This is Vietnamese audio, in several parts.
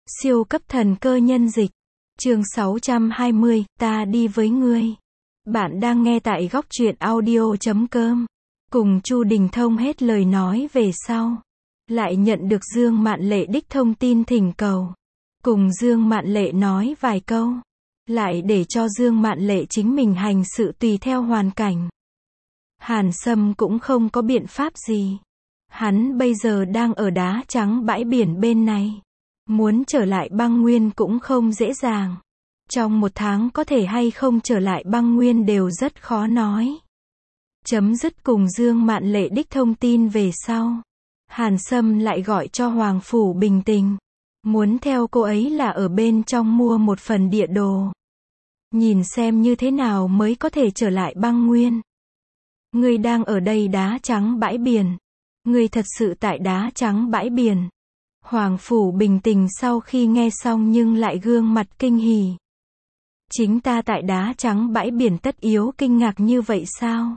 Siêu cấp thần cơ nhân dịch. Chương 620, ta đi với ngươi. Bạn đang nghe tại góc truyện audio.com. Cùng Chu Đình Thông hết lời nói về sau. Lại nhận được Dương Mạn Lệ đích thông tin thỉnh cầu. Cùng Dương Mạn Lệ nói vài câu. Lại để cho Dương Mạn Lệ chính mình hành sự tùy theo hoàn cảnh. Hàn Sâm cũng không có biện pháp gì. Hắn bây giờ đang ở đá trắng bãi biển bên này. Muốn trở lại băng nguyên cũng không dễ dàng. Trong một tháng có thể hay không trở lại băng nguyên đều rất khó nói. Chấm dứt cùng Dương Mạn Lệ đích thông tin về sau. Hàn Sâm lại gọi cho Hoàng Phủ Bình Tình. Muốn theo cô ấy là ở bên trong mua một phần địa đồ. Nhìn xem như thế nào mới có thể trở lại băng nguyên. Ngươi đang ở đây đá trắng bãi biển. Ngươi thật sự tại đá trắng bãi biển. Hoàng Phủ Bình Tình sau khi nghe xong nhưng lại gương mặt kinh hỉ. Chính ta tại đá trắng bãi biển tất yếu kinh ngạc như vậy sao?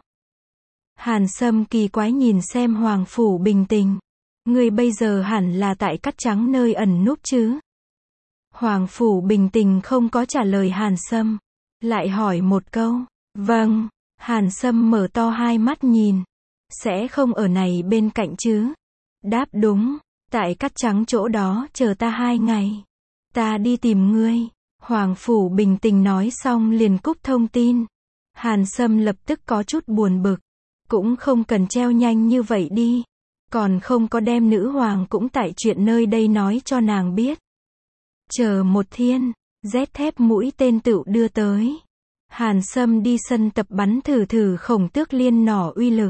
Hàn Sâm kỳ quái nhìn xem Hoàng Phủ Bình Tình. Ngươi bây giờ hẳn là tại cát trắng nơi ẩn núp chứ? Hoàng Phủ Bình Tình không có trả lời Hàn Sâm. Lại hỏi một câu. Vâng. Hàn Sâm mở to hai mắt nhìn. Sẽ không ở này bên cạnh chứ? Đáp đúng. Tại cát trắng chỗ đó chờ ta 2 ngày. Ta đi tìm ngươi. Hoàng Phủ Bình Tình nói xong liền cúp thông tin. Hàn Sâm lập tức có chút buồn bực. Cũng không cần treo nhanh như vậy đi. Còn không có đem nữ hoàng cũng tại chuyện nơi đây nói cho nàng biết. Chờ một thiên, rét thép mũi tên tựu đưa tới. Hàn Sâm đi sân tập bắn thử Khổng Tước Liên nỏ uy lực.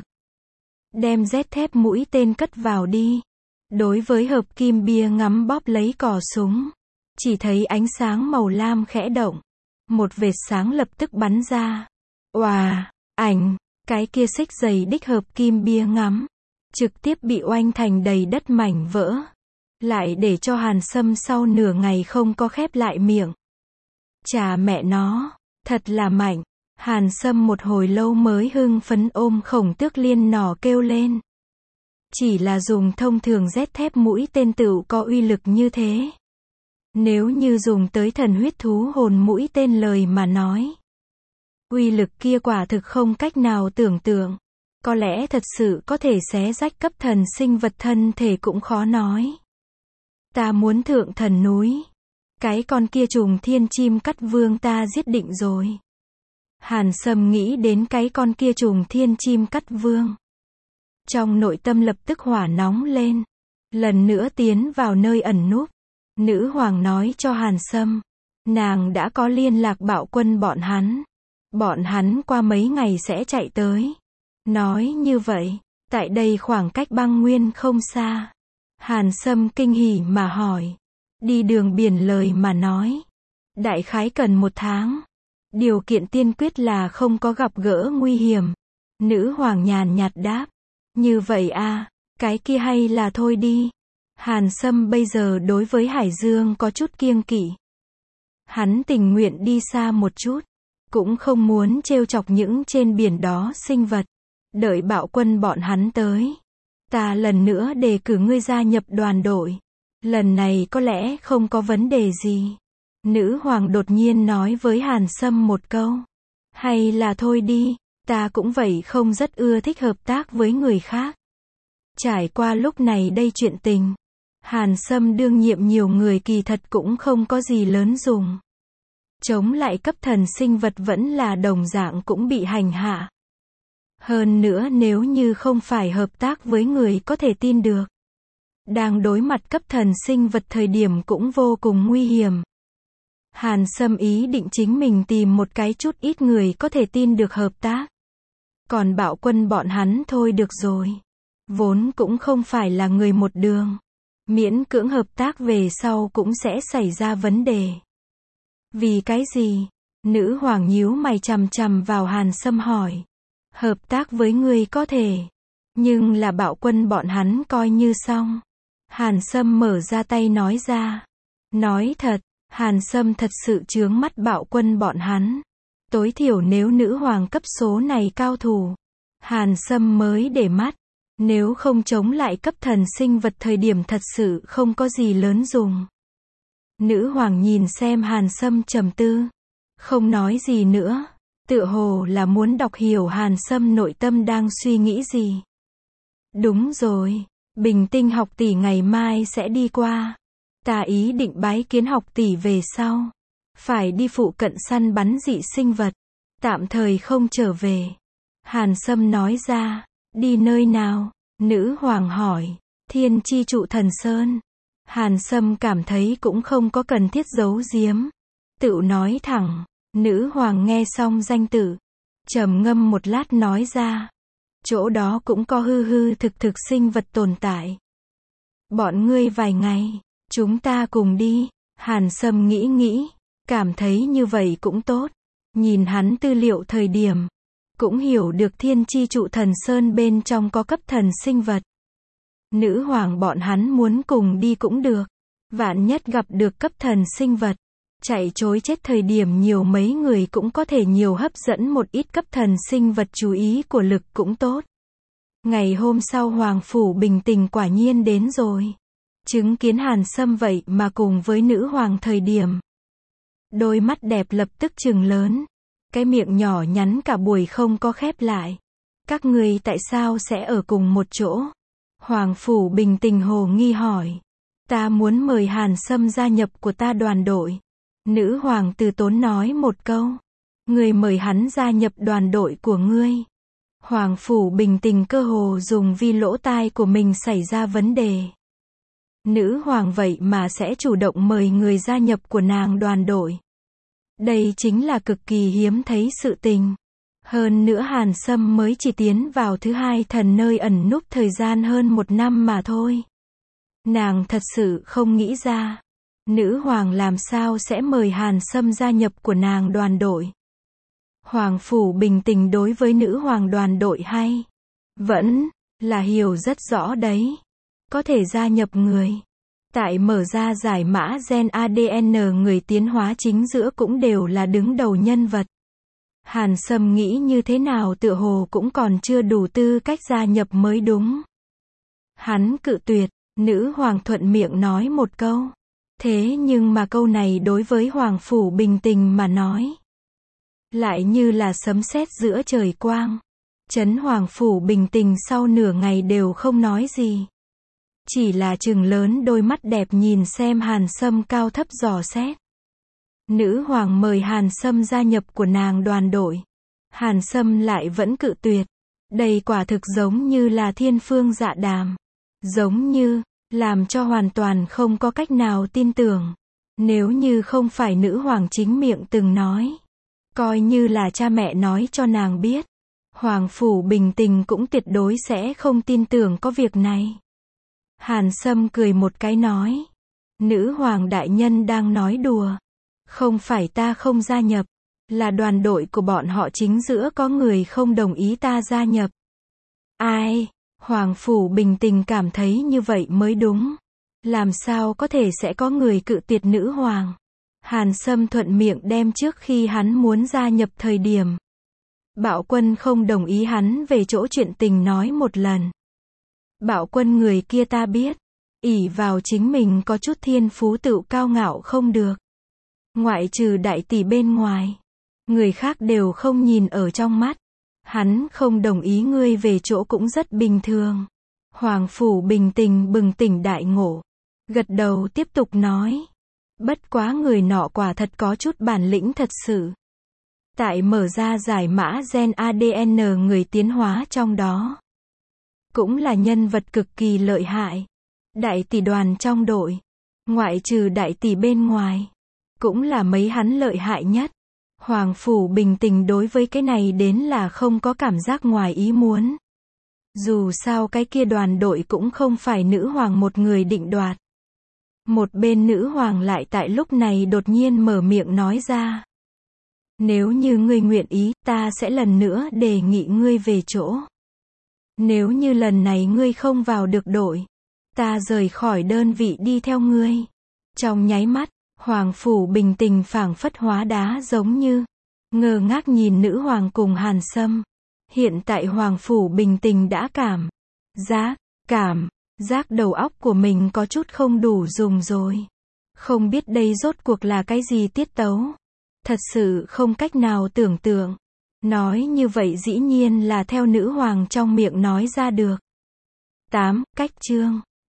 Đem rét thép mũi tên cất vào đi. Đối với hợp kim bia ngắm bóp lấy cò súng. Chỉ thấy ánh sáng màu lam khẽ động. Một vệt sáng lập tức bắn ra. Oà, ảnh, cái kia xích dày đích hợp kim bia ngắm. Trực tiếp bị oanh thành đầy đất mảnh vỡ. Lại để cho Hàn Sâm sau nửa ngày không có khép lại miệng. Chà mẹ nó, thật là mạnh. Hàn Sâm một hồi lâu mới hưng phấn ôm Khổng Tước Liên nỏ kêu lên. Chỉ là dùng thông thường rét thép mũi tên tựu có uy lực như thế. Nếu như dùng tới thần huyết thú hồn mũi tên lời mà nói. Uy lực kia quả thực không cách nào tưởng tượng. Có lẽ thật sự có thể xé rách cấp thần sinh vật thân thể cũng khó nói. Ta muốn thượng thần núi. Cái con kia trùng thiên chim cắt vương ta giết định rồi. Hàn Sâm nghĩ đến cái con kia trùng thiên chim cắt vương. Trong nội tâm lập tức hỏa nóng lên. Lần nữa tiến vào nơi ẩn núp. Nữ hoàng nói cho Hàn Sâm. Nàng đã có liên lạc Bạo Quân bọn hắn. Bọn hắn qua mấy ngày sẽ chạy tới. Nói như vậy, tại đây khoảng cách băng nguyên không xa. Hàn Sâm kinh hỉ mà hỏi. Đi đường biển lời mà nói. Đại khái cần 1 tháng. Điều kiện tiên quyết là không có gặp gỡ nguy hiểm. Nữ hoàng nhàn nhạt đáp. Như vậy à, cái kia hay là thôi đi. Hàn Sâm bây giờ đối với Hải Dương có chút kiêng kỵ. Hắn tình nguyện đi xa một chút. Cũng không muốn trêu chọc những trên biển đó sinh vật. Đợi Bạo Quân bọn hắn tới. Ta lần nữa đề cử ngươi gia nhập đoàn đội. Lần này có lẽ không có vấn đề gì. Nữ hoàng đột nhiên nói với Hàn Sâm một câu. Hay là thôi đi, ta cũng vậy không rất ưa thích hợp tác với người khác. Trải qua lúc này đây chuyện tình. Hàn Sâm đương nhiệm nhiều người kỳ thật cũng không có gì lớn dùng. Chống lại cấp thần sinh vật vẫn là đồng dạng cũng bị hành hạ. Hơn nữa nếu như không phải hợp tác với người có thể tin được. Đang đối mặt cấp thần sinh vật thời điểm cũng vô cùng nguy hiểm. Hàn Sâm ý định chính mình tìm một cái chút ít người có thể tin được hợp tác. Còn Bạo Quân bọn hắn thôi được rồi. Vốn cũng không phải là người một đường. Miễn cưỡng hợp tác về sau cũng sẽ xảy ra vấn đề. Vì cái gì? Nữ hoàng nhíu mày chằm chằm vào Hàn Sâm hỏi. Hợp tác với ngươi có thể. Nhưng là Bạo Quân bọn hắn coi như xong. Hàn Sâm mở ra tay nói ra. Nói thật, Hàn Sâm thật sự chướng mắt Bạo Quân bọn hắn. Tối thiểu nếu nữ hoàng cấp số này cao thủ. Hàn Sâm mới để mắt. Nếu không chống lại cấp thần sinh vật thời điểm thật sự không có gì lớn dùng. Nữ hoàng nhìn xem Hàn Sâm trầm tư. Không nói gì nữa. Tựa hồ là muốn đọc hiểu Hàn Sâm nội tâm đang suy nghĩ gì. Đúng rồi. Bình tinh học tỷ ngày mai sẽ đi qua. Ta ý định bái kiến học tỷ về sau. Phải đi phụ cận săn bắn dị sinh vật. Tạm thời không trở về. Hàn Sâm nói ra. Đi nơi nào? Nữ hoàng hỏi. Thiên Chi Trụ Thần Sơn. Hàn Sâm cảm thấy cũng không có cần thiết giấu giếm. Tự nói thẳng. Nữ hoàng nghe xong danh tự. Trầm ngâm một lát nói ra. Chỗ đó cũng có hư hư thực thực sinh vật tồn tại. Bọn ngươi vài ngày. Chúng ta cùng đi. Hàn Sâm nghĩ nghĩ. Cảm thấy như vậy cũng tốt. Nhìn hắn tư liệu thời điểm. Cũng hiểu được Thiên Chi Trụ Thần Sơn bên trong có cấp thần sinh vật. Nữ hoàng bọn hắn muốn cùng đi cũng được. Vạn nhất gặp được cấp thần sinh vật. Chạy trối chết thời điểm nhiều mấy người cũng có thể nhiều hấp dẫn một ít cấp thần sinh vật chú ý của lực cũng tốt. Ngày hôm sau Hoàng Phủ Bình Tình quả nhiên đến rồi. Chứng kiến Hàn Sâm vậy mà cùng với nữ hoàng thời điểm. Đôi mắt đẹp lập tức trừng lớn. Cái miệng nhỏ nhắn cả buổi không có khép lại. Các người tại sao sẽ ở cùng một chỗ? Hoàng Phủ Bình Tình hồ nghi hỏi. Ta muốn mời Hàn Sâm gia nhập của ta đoàn đội. Nữ hoàng từ tốn nói một câu. Ngươi mời hắn gia nhập đoàn đội của ngươi. Hoàng Phủ Bình Tình cơ hồ dùng vi lỗ tai của mình xảy ra vấn đề. Nữ hoàng vậy mà sẽ chủ động mời người gia nhập của nàng đoàn đội. Đây chính là cực kỳ hiếm thấy sự tình. Hơn nữa Hàn Sâm mới chỉ tiến vào thứ hai thần nơi ẩn núp thời gian hơn 1 năm mà thôi. Nàng thật sự không nghĩ ra. Nữ hoàng làm sao sẽ mời Hàn Sâm gia nhập của nàng đoàn đội. Hoàng Phủ Bình Tình đối với nữ hoàng đoàn đội hay. Vẫn là hiểu rất rõ đấy. Có thể gia nhập người. Tại mở ra giải mã gen ADN người tiến hóa chính giữa cũng đều là đứng đầu nhân vật. Hàn Sâm nghĩ như thế nào tựa hồ cũng còn chưa đủ tư cách gia nhập mới đúng. Hắn cự tuyệt, nữ hoàng thuận miệng nói một câu. Thế nhưng mà câu này đối với Hoàng Phủ Bình Tình mà nói. Lại như là sấm sét giữa trời quang. Chấn Hoàng Phủ Bình Tình sau nửa ngày đều không nói gì. Chỉ là trừng lớn đôi mắt đẹp nhìn xem Hàn Sâm cao thấp dò xét. Nữ hoàng mời Hàn Sâm gia nhập của nàng đoàn đội. Hàn Sâm lại vẫn cự tuyệt. Đây quả thực giống như là thiên phương dạ đàm. Giống như, làm cho hoàn toàn không có cách nào tin tưởng. Nếu như không phải nữ hoàng chính miệng từng nói. Coi như là cha mẹ nói cho nàng biết. Hoàng Phủ Bình Tình cũng tuyệt đối sẽ không tin tưởng có việc này. Hàn Sâm cười một cái nói. Nữ hoàng đại nhân đang nói đùa. Không phải ta không gia nhập. Là đoàn đội của bọn họ chính giữa có người không đồng ý ta gia nhập. Ai? Hoàng Phủ Bình Tình cảm thấy như vậy mới đúng. Làm sao có thể sẽ có người cự tuyệt nữ hoàng? Hàn Sâm thuận miệng đem trước khi hắn muốn gia nhập thời điểm. Bạo Quân không đồng ý hắn về chỗ chuyện tình nói một lần. Bạo Quân người kia ta biết. Ỷ vào chính mình có chút thiên phú tự cao ngạo không được. Ngoại trừ đại tỷ bên ngoài. Người khác đều không nhìn ở trong mắt. Hắn không đồng ý ngươi về chỗ cũng rất bình thường. Hoàng Phủ Bình Tình bừng tỉnh đại ngộ. Gật đầu tiếp tục nói. Bất quá người nọ quả thật có chút bản lĩnh thật sự. Tại mở ra giải mã gen ADN người tiến hóa trong đó. Cũng là nhân vật cực kỳ lợi hại. Đại tỷ đoàn trong đội. Ngoại trừ đại tỷ bên ngoài. Cũng là mấy hắn lợi hại nhất. Hoàng Phủ Bình Tình đối với cái này đến là không có cảm giác ngoài ý muốn. Dù sao cái kia đoàn đội cũng không phải nữ hoàng một người định đoạt. Một bên nữ hoàng lại tại lúc này đột nhiên mở miệng nói ra. Nếu như ngươi nguyện ý, ta sẽ lần nữa đề nghị ngươi về chỗ. Nếu như lần này ngươi không vào được đội, ta rời khỏi đơn vị đi theo ngươi. Trong nháy mắt, Hoàng Phủ Bình Tình phảng phất hóa đá giống như, ngơ ngác nhìn nữ hoàng cùng Hàn Sâm. Hiện tại Hoàng Phủ Bình Tình đã cảm giác đầu óc của mình có chút không đủ dùng rồi. Không biết đây rốt cuộc là cái gì tiết tấu. Thật sự không cách nào tưởng tượng. Nói như vậy dĩ nhiên là theo nữ hoàng trong miệng nói ra được. 8. Cách chương